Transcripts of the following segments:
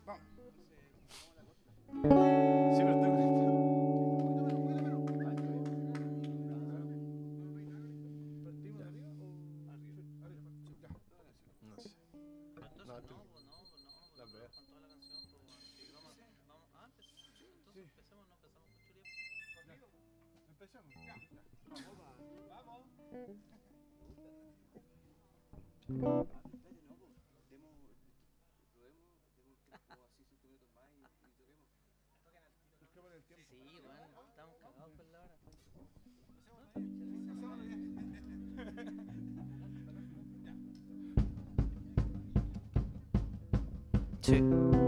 Vamos. Sí, pero tengo. ¿Partimos de arriba o arriba? Arriba. Ya. No sé. Entonces, No, no, tú- pues no, pues no, pues la no, verdad. con toda la canción, pues bueno, sí, vamos, vamos, entonces Sí. empecemos, no empezamos con Churiep. Empezamos. Ya. Vamos. Es que por el tiempo. Sí, bueno, estamos cagados con la hora. Sí.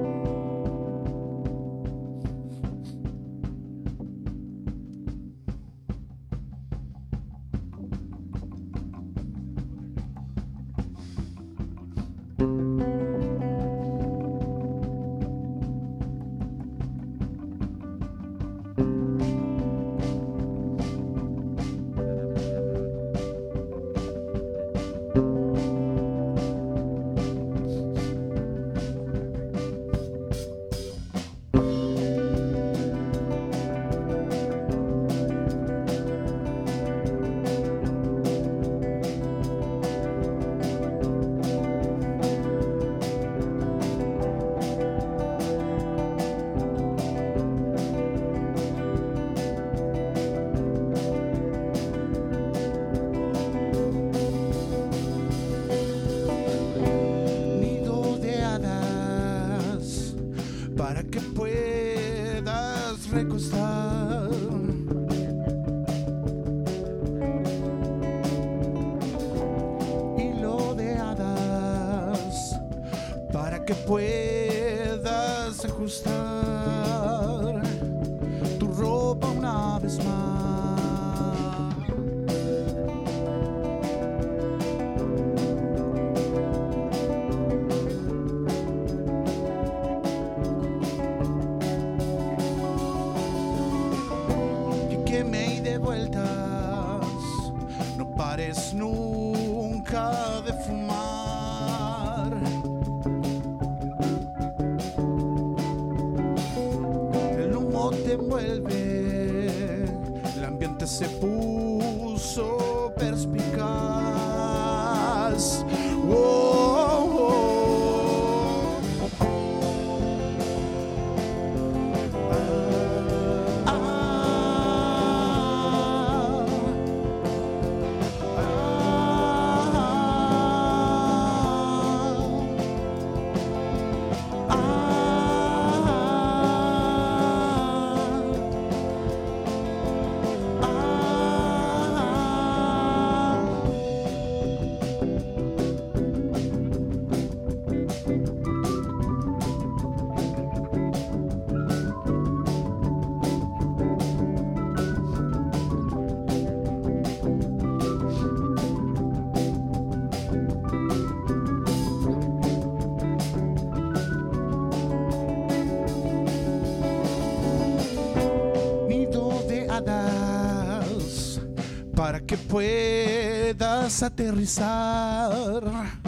Nido de hadas para que puedas recostar. Hilo de hadas para que puedas ajustar tu ropa una vez más. Y que me di de vueltas, no pares nunca de fumar. El humo te envuelve, el ambiente se puso perspicaz. Wow, wow. Nido de hadas para que puedas aterrizar.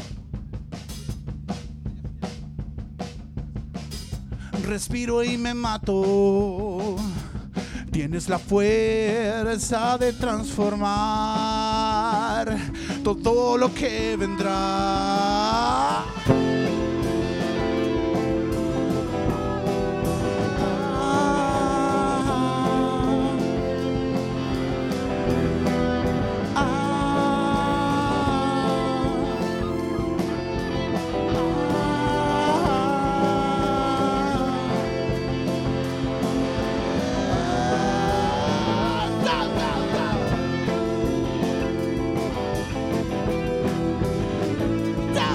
Respiro y me mato. Tienes la fuerza de transformar todo lo que vendrá. Da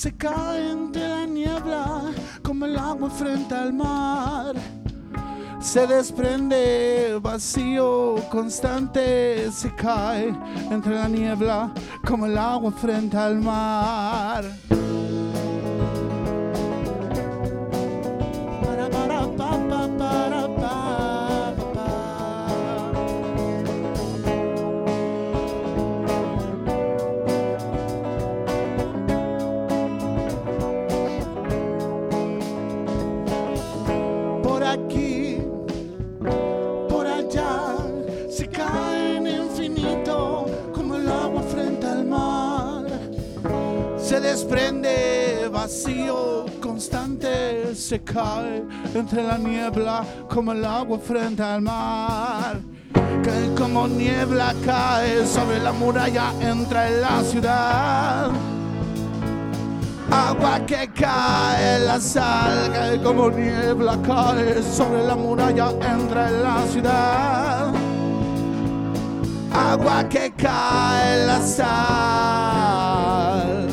se cae entre la niebla como el agua frente al mar. Se desprende vacío constante, se cae entre la niebla como el agua frente al mar. Por aquí, por allá, se cae en infinito como el agua frente al mar. Se desprende vacío constante, se cae entre la niebla como el agua frente al mar. Cae como niebla, cae sobre la muralla, entra en la ciudad. Agua que cae, la sal, cae como niebla, cae sobre la muralla, entra en la ciudad. Agua que cae, la sal.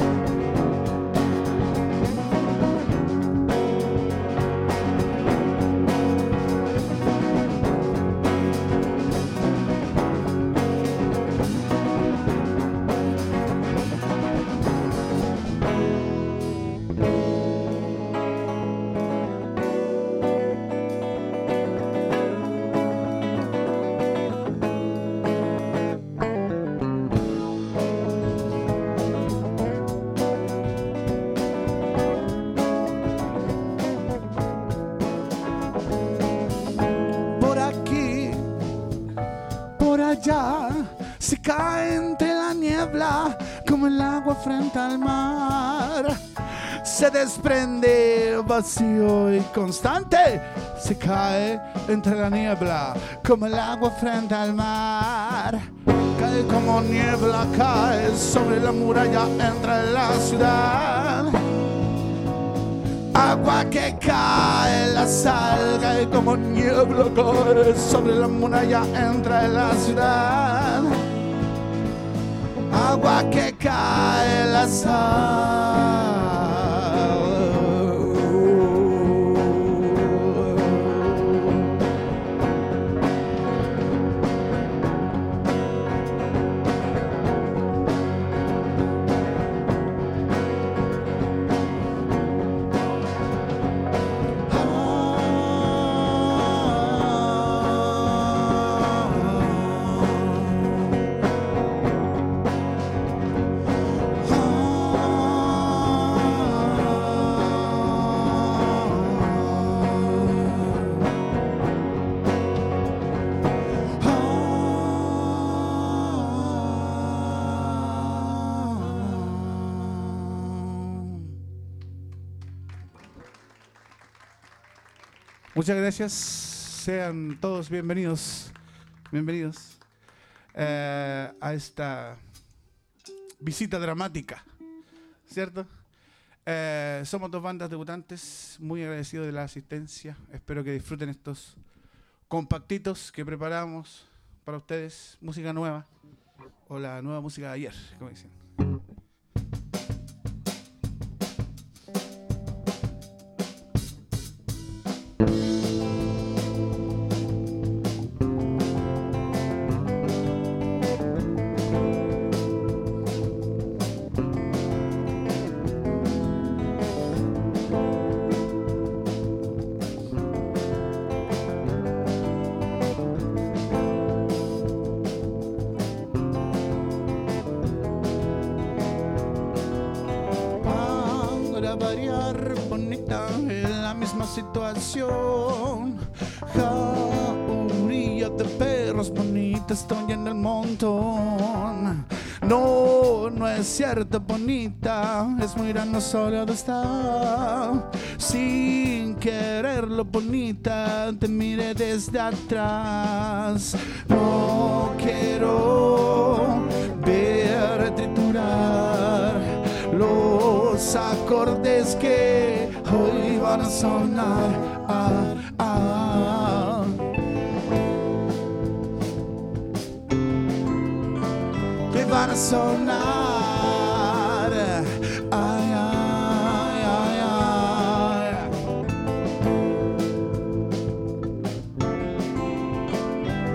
Por aquí, por allá, se cae entre la niebla como el agua frente al mar. Se desprende vacío y constante, se cae entre la niebla como el agua frente al mar. Cae como niebla, cae sobre la muralla, entra en la ciudad. Agua que cae, la sal, cae como niebla, cae sobre la muralla, entra en la ciudad. Agua que cae, la sal. Muchas gracias, sean todos bienvenidos a esta visita dramática, ¿cierto? Somos dos bandas debutantes, muy agradecidos de la asistencia, espero que disfruten estos compactitos que preparamos para ustedes, música nueva, o la nueva música de ayer, como dicen. Para variar, bonita en la misma situación. Jauría de perros bonitas estoy en el montón. No, no es cierto, bonita, es muy grande solo de estar. Sin quererlo, bonita, te miré desde atrás. No quiero ver triturar los acordes que hoy van a sonar. Que van a sonar.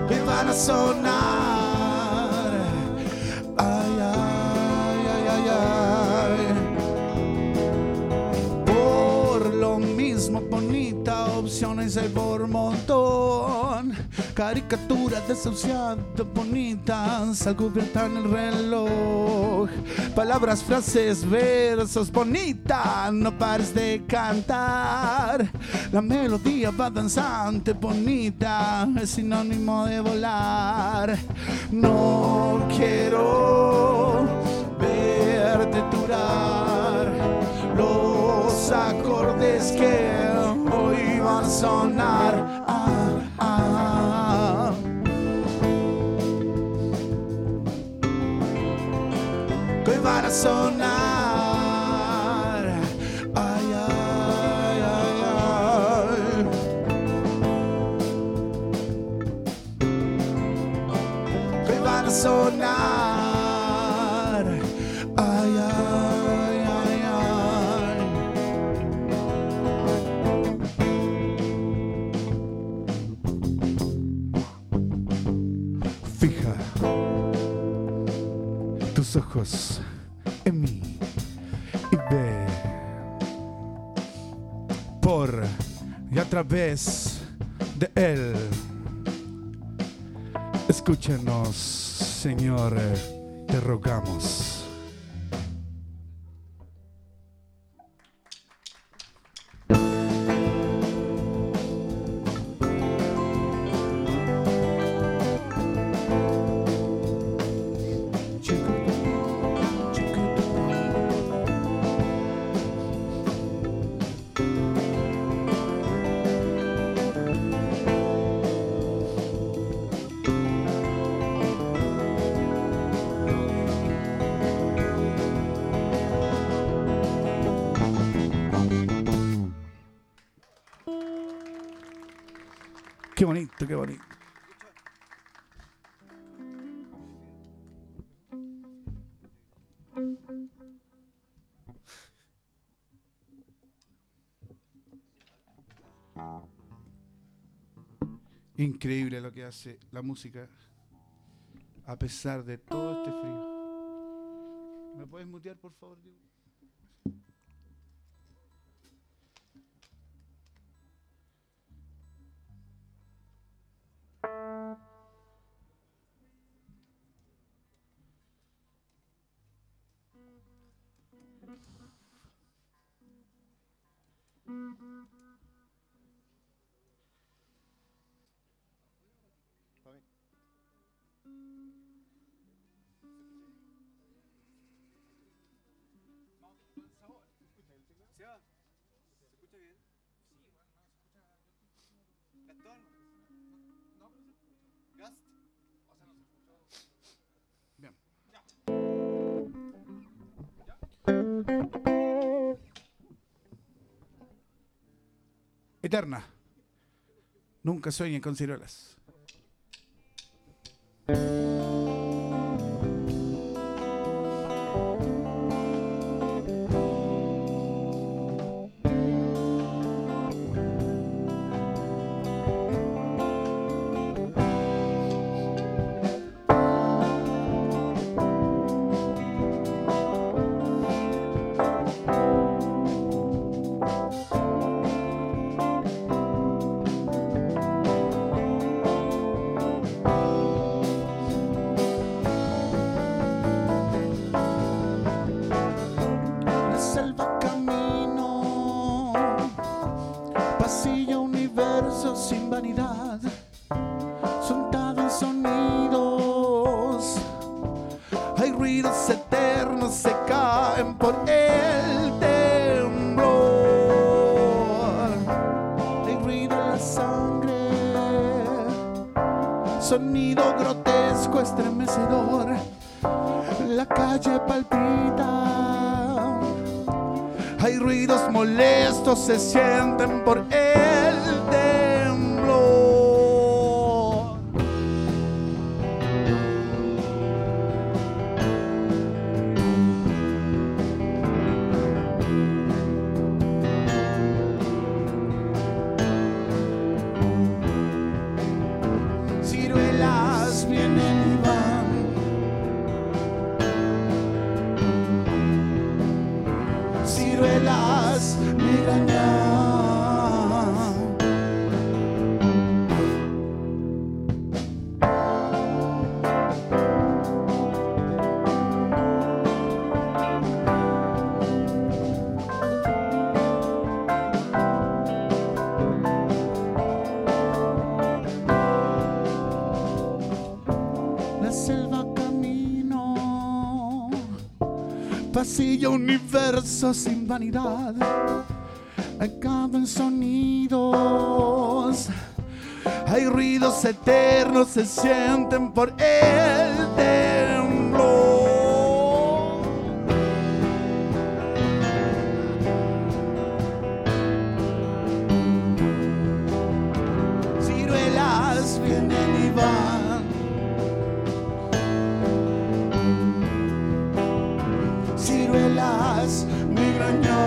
que van a sonar. Ay, ay, ay, ay, ay. Por lo mismo, bonita, opciones hay por montón. Caricaturas desahuciadas, bonitas, al cubierta en el reloj. Palabras, frases, versos, bonita, no pares de cantar. La melodía va danzante, bonita, es sinónimo de volar. No quiero verte durar los acordes que hoy van a sonar. Que hoy van a sonar. Ay, ay, ay, ay. Que hoy van a sonar. Ay, ay, ay, ay. Fija tus ojos en mí y ve por y a través de él. Escúchanos, Señor, te rogamos. Qué bonito, qué bonito. Increíble lo que hace la música a pesar de todo este frío. ¿Me puedes mutear, por favor, Diego? Seba, ¿se escucha bien? Gastón. Gast. Bien. Eterna. Nunca sueñen con ciruelas. Sin vanidad, soltado en sonidos, hay ruidos eternos, se caen por el temblor, hay ruido en la sangre, sonido grotesco, estremecedor, la calle palpita, hay ruidos molestos, se sienten por el temblor. ciruelas vienen y van. Ciruelas migran ya. La selva camino, pasillo universo sin vanidad, acaban sonidos, hay ruidos eternos, se sienten por el temblor. Ciruelas vienen y van. Ciruelas migran ya.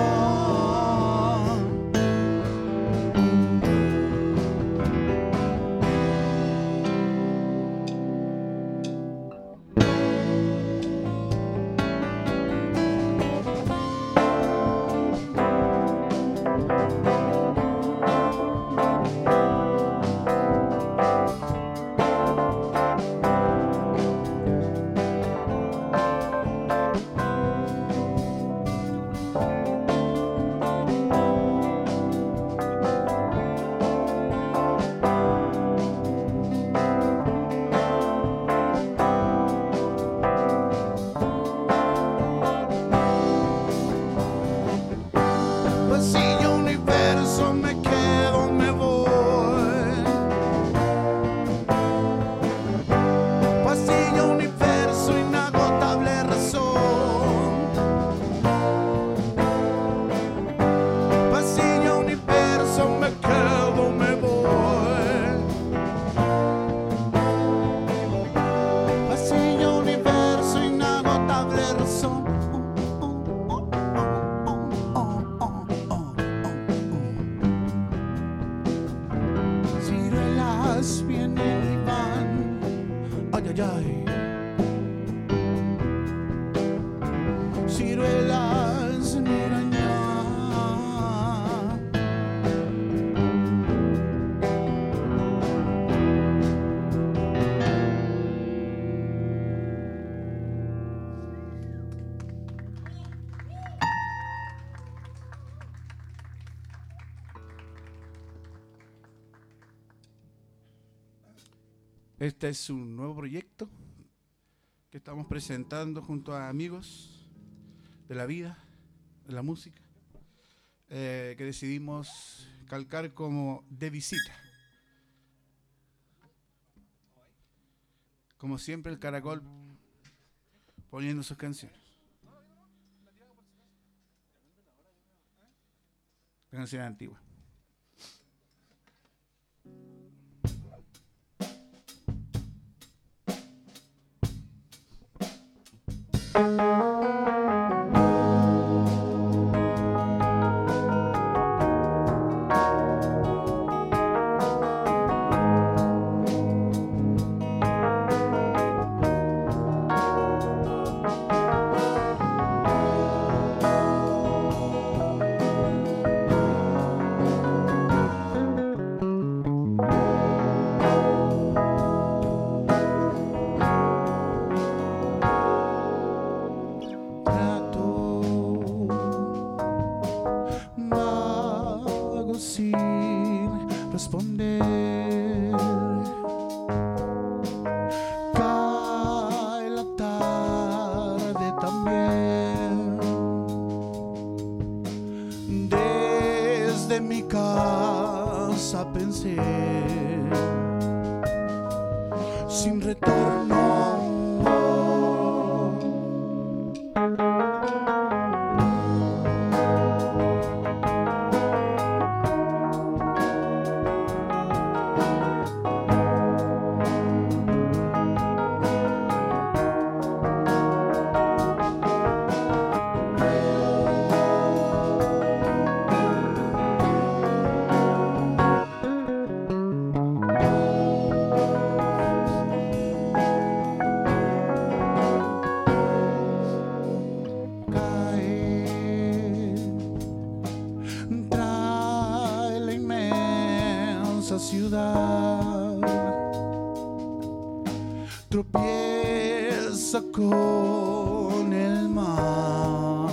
Pasillo universo, me quedo, me voy. Pasillo universo, inagotable razón. Pasillo universo, me quedo, me voy. Pasillo universo, inagotable razón. Ciruelas vienen y van. Ay, ay, ay. Ciruelas miran ya. Este es un nuevo proyecto que estamos presentando junto a amigos de la vida, de la música, que decidimos calcar como de visita. Como siempre, el Caracol poniendo sus canciones. La canción antigua. Sin responder, cae la tarde también. Desde mi casa pensé sin retorno. tropieza con el mar.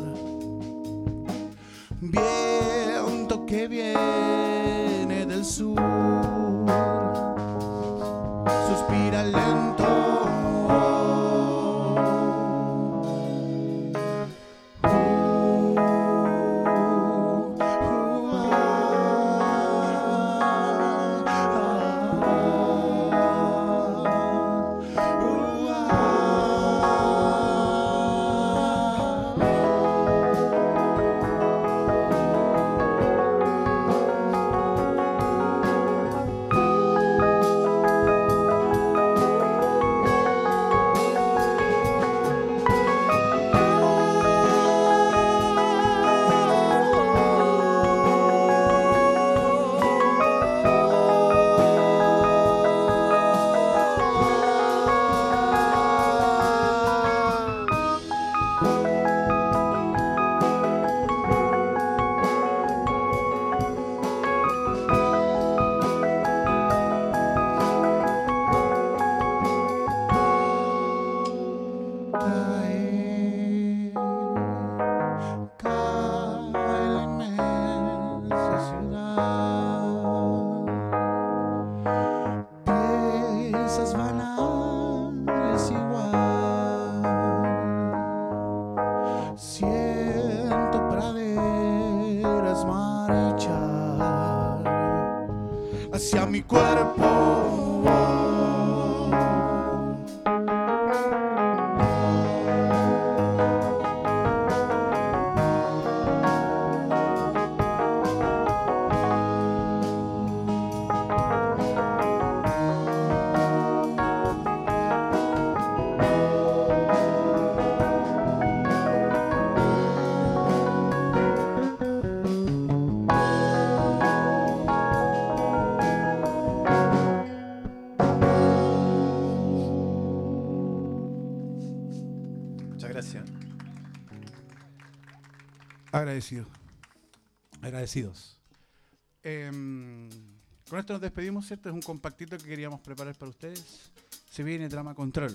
Viento que viene del sur, suspira lento. Siento praderas marchar hacia mi cuerpo. Muchas gracias. Agradecidos. Con esto nos despedimos, ¿cierto? Es un compactito que queríamos preparar para ustedes. Se viene Drama Control.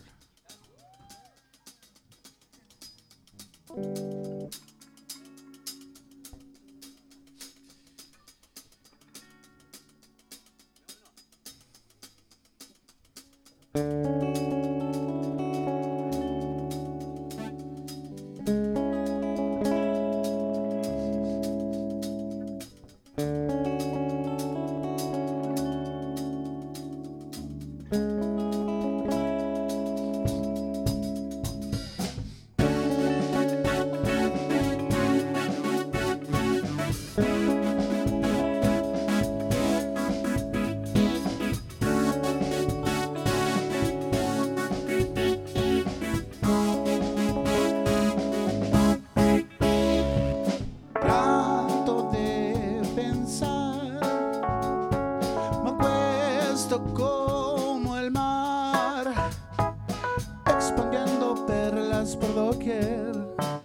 Trato de pensar, me acuesto como el mar, expandiendo perlas por doquier,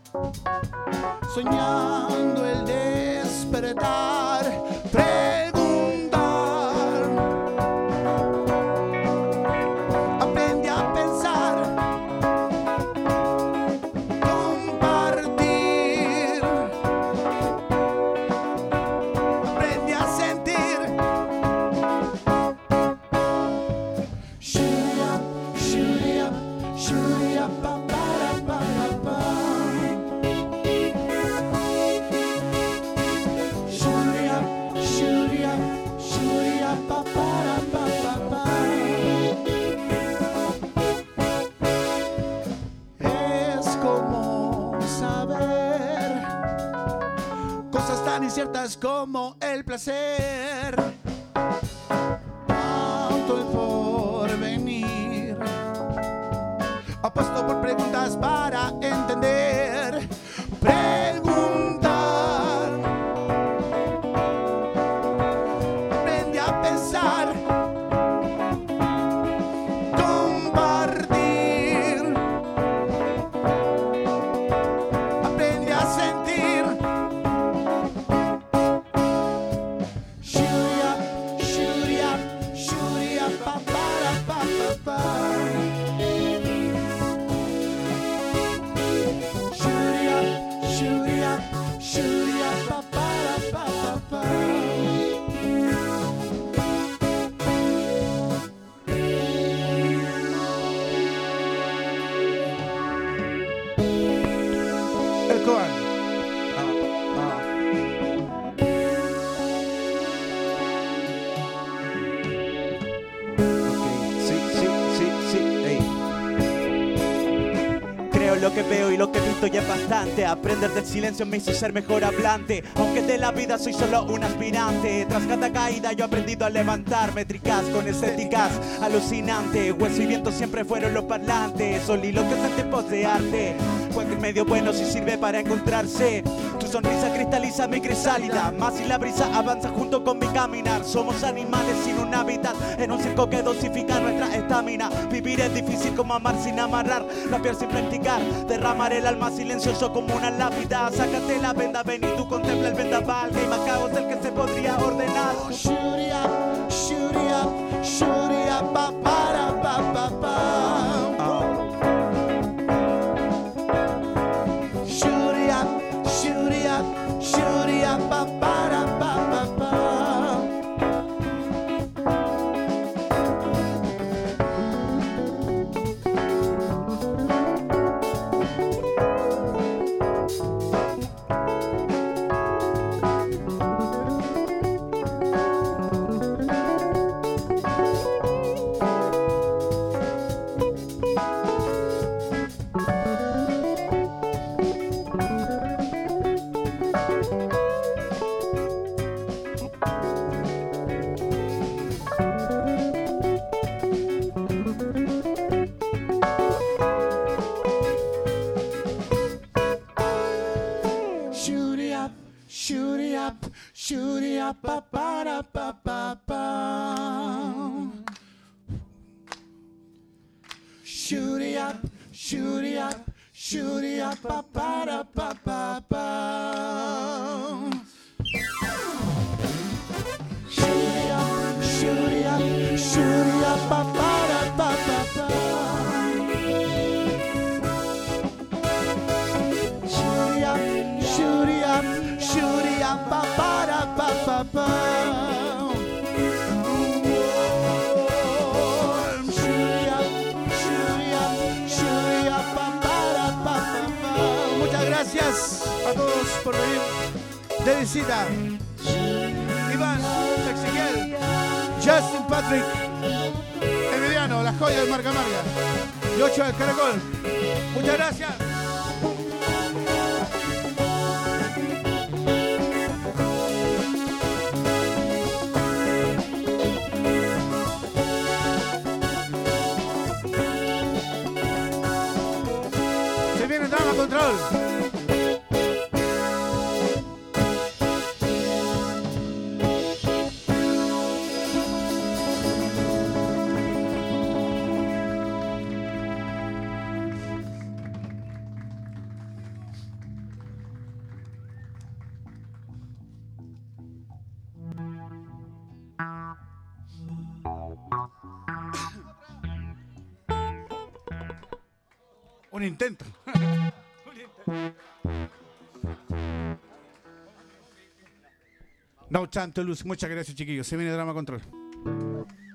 soñando el despertar, preguntar. Aprendí a pensar, compartir. Aprendí a sentir. Shoot up, shoot up, shoot up, pa, para, pa, pa. Shoot up, shoot up, shoot up, pa, para, pa, pa. Es como saber cosas tan inciertas como el placer. Tanto el porvenir, apuesto por preguntas para entender. Preguntar, aprendí a pensar, compartir. Aprendí a sentir. Shoot up, lo que veo y lo que he visto ya es bastante. Aprender del silencio me hizo ser mejor hablante. Aunque de la vida soy solo un aspirante. Tras cada caída yo he aprendido a levantarme. Tricas con estéticas alucinantes. Hueso y viento siempre fueron los parlantes. Soliloquios en tiempos de arte. Cualquier medio bueno si sirve para encontrarse. Tu sonrisa cristaliza mi crisálida. Más si la brisa avanza junto con mi caminar. Somos animales sin un hábitat. En un circo que dosifica nuestra estamina. Vivir es difícil como amar sin amarrar. Rapear sin practicar. Derramar el alma silencioso como una lápida. Sácate la venda, ven y tú contempla el vendaval. Que hay más caos del que se podría ordenar. Shoot it up, shoot it up, shoot it up, pa, para, pa, pa, pa. Shoot it up, shoot it up, shoot it up, pa, para, pa, pa, pa. Shoot it up, shoot it up, shoot it up, pa, para, pa, pa, pa. Shoot it up, shoot it up, shoot it up, pa, para, pa, pa, pa. Shoot it up, shoot it up, shoot it up, pa, para, pa, pa, pa. Shoot it up, shoot it up, shoot it up, pa, para, pa, pa, pa. Shoot it up, shoot it up, shoot it up, pa, para, pa, pa, pa. Muchas gracias a todos por venir de visita. Iván, Ezequiel, Justin, Patrick, Emiliano, la joya del Marca Marca, y 8 del Caracol. Muchas gracias. Se viene Drama Control. Un intento. No tanto luz. Muchas gracias, chiquillos. Se viene Drama Control.